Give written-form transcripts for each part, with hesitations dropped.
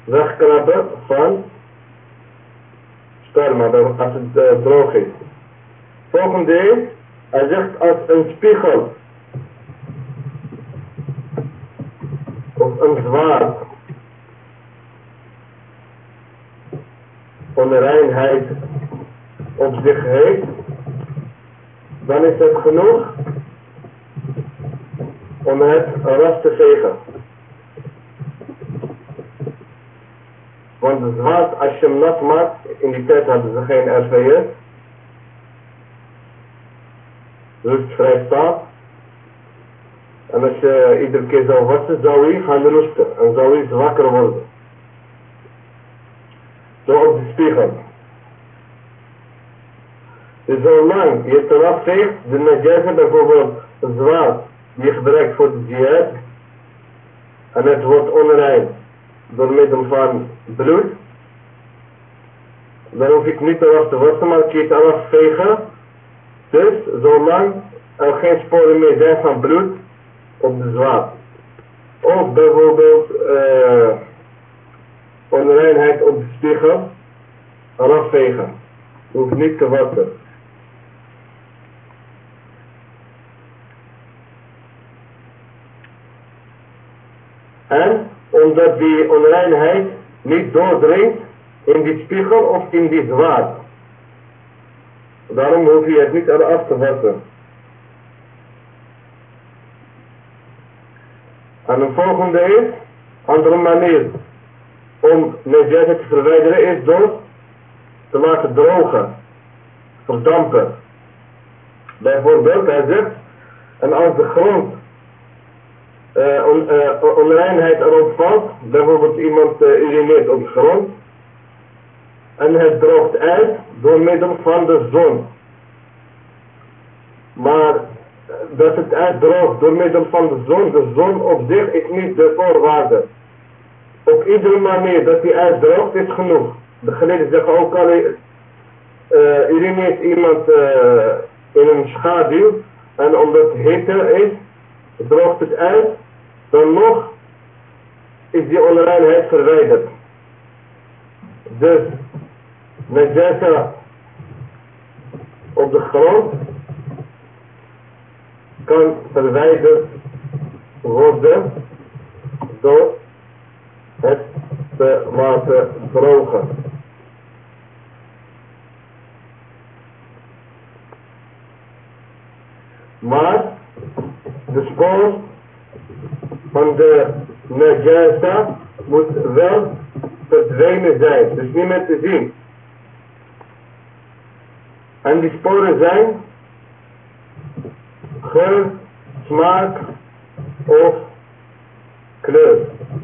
wegkrabben van sperma als het droog is. Volgende is, hij zegt als een spiegel of een zwaard onreinheid op zich heeft, dan is het genoeg om het eraf te vegen. Want de zwaard, als je hem nat maakt, in die tijd hadden ze geen RVS, rustvrij staat. En als je iedere keer zou wassen, zou hij gaan rusten en zou hij zwakker worden. Zo op de spiegel. Dus zolang je het eraf veegt, de najasa bijvoorbeeld een zwaard die je gebruikt voor de jihad, en het wordt onrein door middel van bloed, dan hoef ik niet eraf te wassen, maar ik kan het eraf vegen. Dus zolang er geen sporen meer zijn van bloed op de zwaard. Of bijvoorbeeld onreinheid op de spiegel, eraf vegen. Je hoeft niet te wassen. En omdat die onreinheid niet doordringt in die spiegel of in die zwaard. Daarom hoef je het niet eraf te wassen. En een volgende is, andere manier om najasa te verwijderen is door te laten drogen, verdampen. Bijvoorbeeld, hij zegt, en als de grond onreinheid erop valt, bijvoorbeeld iemand urineert op de grond, en het droogt uit door middel van de zon. Maar dat het uitdroogt door middel van de zon op zich is niet de voorwaarde. Op iedere manier dat hij uitdroogt is genoeg. De geleerden zeggen ook al, urineert iemand in een schaduw en omdat het hitte is, droogt het uit, dan nog is die onreinheid verwijderd. Dus najasa op de grond kan verwijderd worden door het te laten drogen. Maar de spoor van de najasa moet wel verdwenen zijn, dus niet meer te zien. En die sporen zijn geur, smaak of kleur.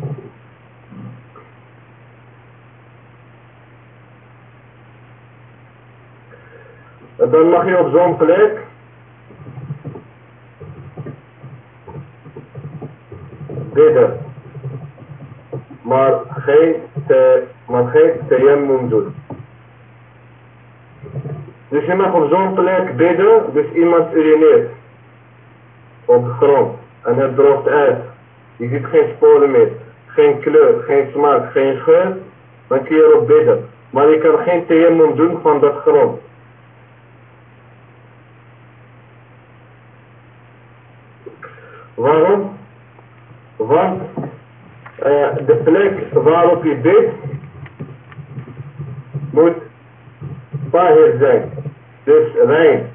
En dan mag je op zo'n plek bidden, maar geen tayammum doen. Dus je mag op zo'n plek bidden, dus iemand urineert op de grond en het droogt uit. Je ziet geen sporen meer, geen kleur, geen smaak, geen geur, dan kun je erop bidden. Maar je kan geen tayammum doen van dat grond. Waarom? Want de plek waarop je bidt moet tahir zijn, dus rein.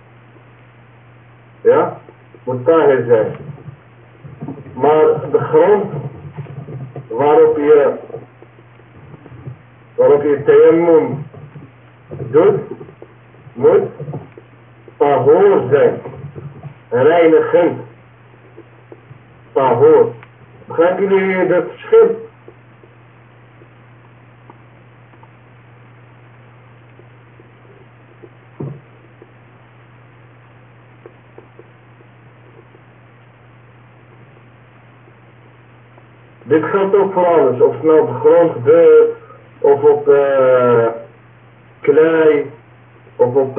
Ja, moet tahir zijn. Maar de grond waarop je tayammum doet, moet tahor zijn, reinigend. Tahor. Begrijpen jullie dat verschil? Dit geldt ook voor alles, of het nou op de grond gebeurt, of op klei, of op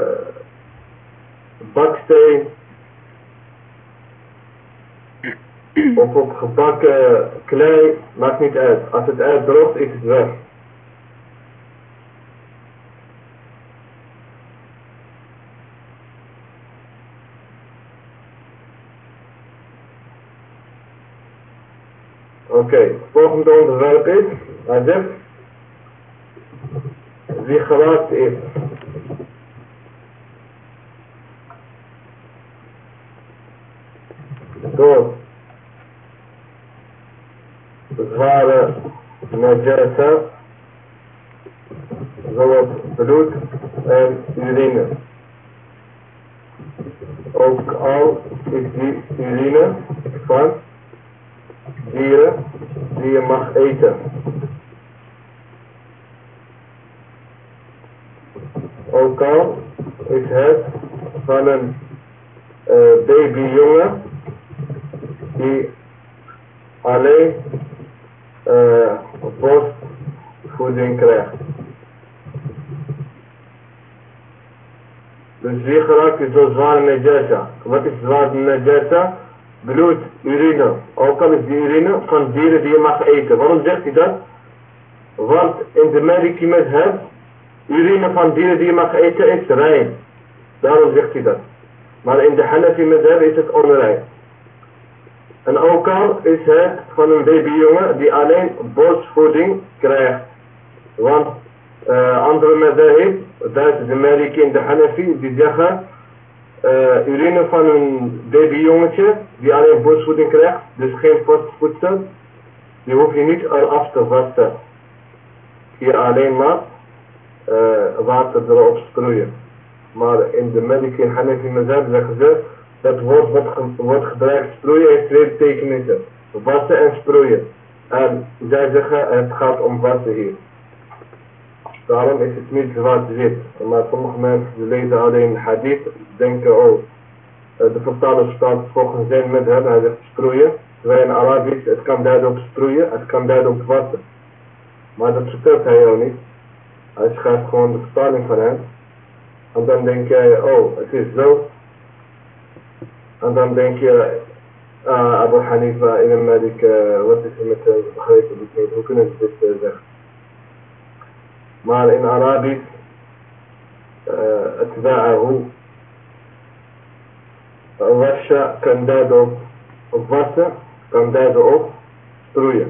baksteen. of op gebakken klei, maakt niet uit. Als het uitdroogt, is het weg. Oké, volgende onderwerp is, hij zegt, wie geraakt is. Door zware najasa, zoals bloed en urine. Ook al is die urine van dieren die je mag eten. Ook al is het van een babyjongen die alleen borstvoeding krijgt. Dus wie geraakt is door zware najasa? Wat is zware najasa? Bloed, urine. Ook al is die urine van dieren die je mag eten. Waarom zegt hij dat? Want in de Maliki mazhab, urine van dieren die je mag eten is rein. Daarom zegt hij dat. Maar in de Hanafi mazhab is het onrein. En ook al is het van een babyjongen die alleen borstvoeding krijgt. Want andere mazhab, dat is de Maliki en de Hanafi, die zeggen urine van een babyjongetje die alleen borstvoeding krijgt, dus geen voedsel, die hoef je niet eraf te wassen. Hier alleen maar water erop sproeien. Maar in de Maliki en Hanafi mazhab zeggen ze, dat woord wat wordt gebruikt, sproeien, heeft twee betekenissen. Wassen en sproeien. En zij zeggen, het gaat om wassen hier. Daarom is het niet zwart-wit. Maar sommige mensen lezen alleen hadith, denken, oh, de vertaler staat volgens zijn madhab, hij zegt sproeien. Terwijl in Arabisch, het kan duiden op sproeien, het kan duiden op wassen. Maar dat vertelt hij jou niet. Hij schrijft gewoon de vertaling van hem. En dan denk jij, oh, het is zo. En dan denk je, Abu Hanifa, Imam Malik, wat is er met de begrepen dit niet? Hoe kunnen ze dit zeggen? Maar in Arabisch, atba'ahu, washa kan duiden op wassen, kan duiden op sproeien.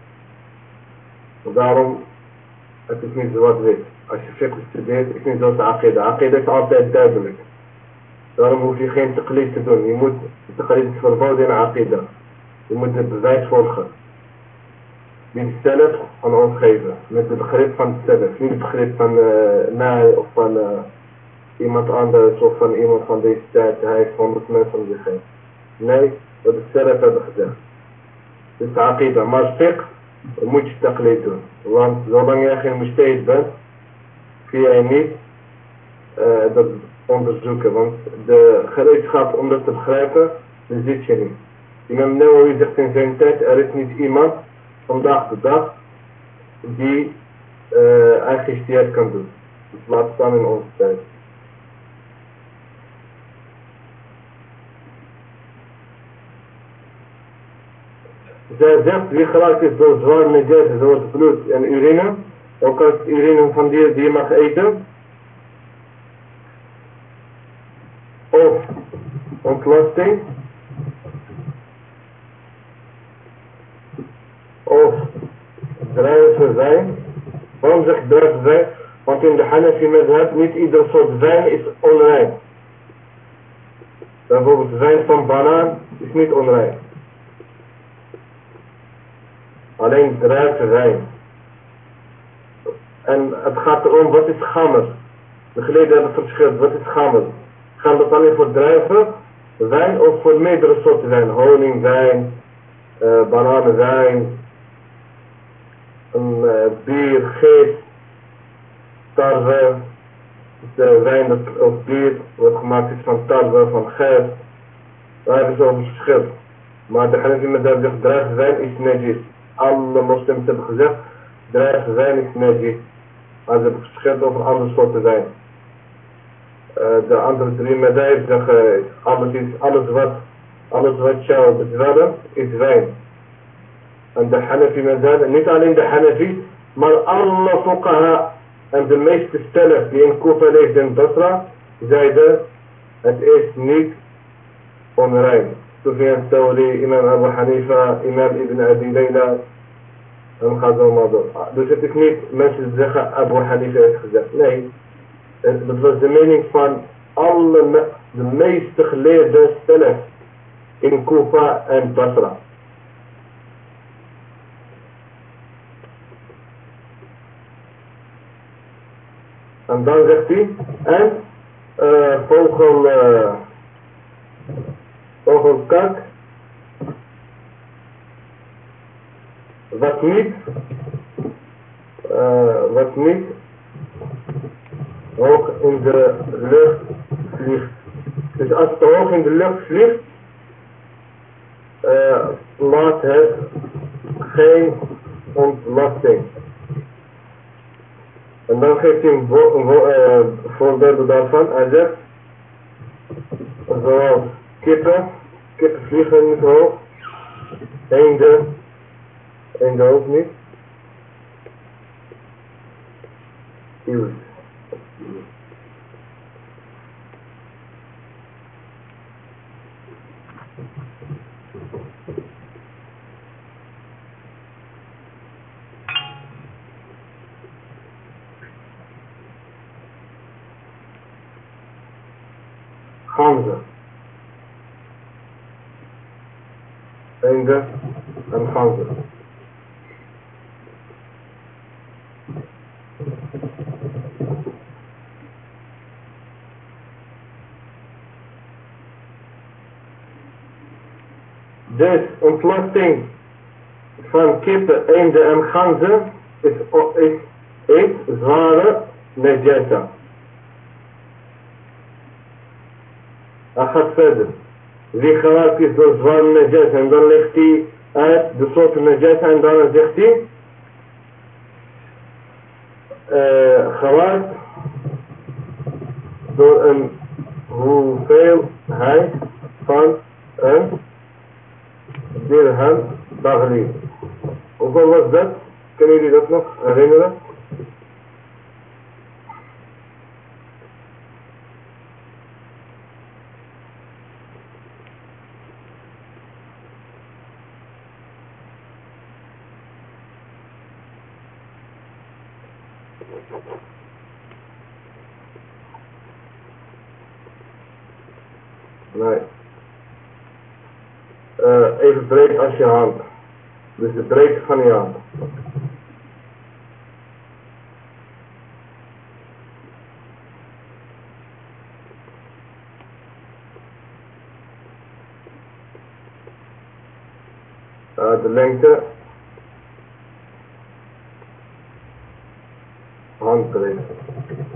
Daarom, het is niet zwart-wit. Als je fiqh studeert, is niet zoals de aqida. Aqida is altijd duidelijk. Daarom hoef je geen taqlid te doen. Je moet, taqlid is verboden in aqida. Je moet het bewijs volgen. Die zelf aan ons geven. Met het begrip van zelf. Niet het begrip van mij of van iemand anders of van iemand van deze tijd. Hij heeft 100 mensen om zich heen. Nee, dat is zelf hebben gezegd. Dit is aqida. Maar fiqh moet je taqlid doen. Want zolang jij geen mujtahid bent, kun jij niet dat onderzoeken. Want de gereedschap om dat te begrijpen, daar zit je niet. Imam Nawawi zegt in zijn tijd, er is niet iemand vandaag de dag die eigen ijtihad kan doen. Dus laat staan in onze tijd. Zij zegt, wie geraakt is door zware najasa zoals bloed en urine, ook als urine van dieren die je mag eten, of ontlasting, of druiven wijn. Waarom zeg ik druiven wijn? Want in de Hanafi mazhab niet ieder soort wijn is onrein. Bijvoorbeeld wijn van banaan is niet onrein. Alleen druivenwijn. En het gaat erom, wat is gammer? De geleden hebben verschil, wat is gammer? Gaan dat alleen voor druiven, wijn of voor meerdere soorten wijn? Honingwijn, bananenwijn, bier, geest, tarwe. De wijn of bier wat gemaakt is van tarwe, van geest. Daar hebben ze over verschil. Maar de Hanafi mazhab zegt, druivenwijn is najis. Alle moslims hebben gezegd, druivenwijn is najis. Maar ze hebben verschil over andere soorten wijn. De andere drie mazhab zeggen, alles wat alles wat jou bedwelmt is wijn. En de Hanafi mazhab, niet alleen de Hanafi, maar alle fuqaha en de meeste stellers die in Kufa leefden in Basra, zeiden het is niet onrein. Sufyan Thawri, imam Abu Hanifa, imam Ibn Abi Layla en ga zo maar door. Dus het is niet mensen zeggen Abu Hanifa heeft gezegd. Nee, dat was de mening van de meeste geleerde stellers in Kufa en Basra. En dan zegt hij, en vogelkak, wat niet hoog in de lucht vliegt. Dus als het hoog in de lucht vliegt, laat het geen ontlasting. En dan geeft hij een voorbeeld daarvan. Hij zegt, zoals kippen vliegen niet hoog, eenden ook niet. Huge. Ganzen. Eenden en ganzen. Dus ontlasting van kippen, eenden en ganzen is zware najasa. Hij gaat verder. Wie geraakt is door zware najasa en dan legt hij uit de soorten najasa en dan zegt hij geraakt door een hoeveelheid van een dirham dagelijks. Hoeveel was dat? Kunnen jullie dat nog herinneren? Nee. Even breed als je hand. Dus de breedte van je hand. De lengte. Handbreedte.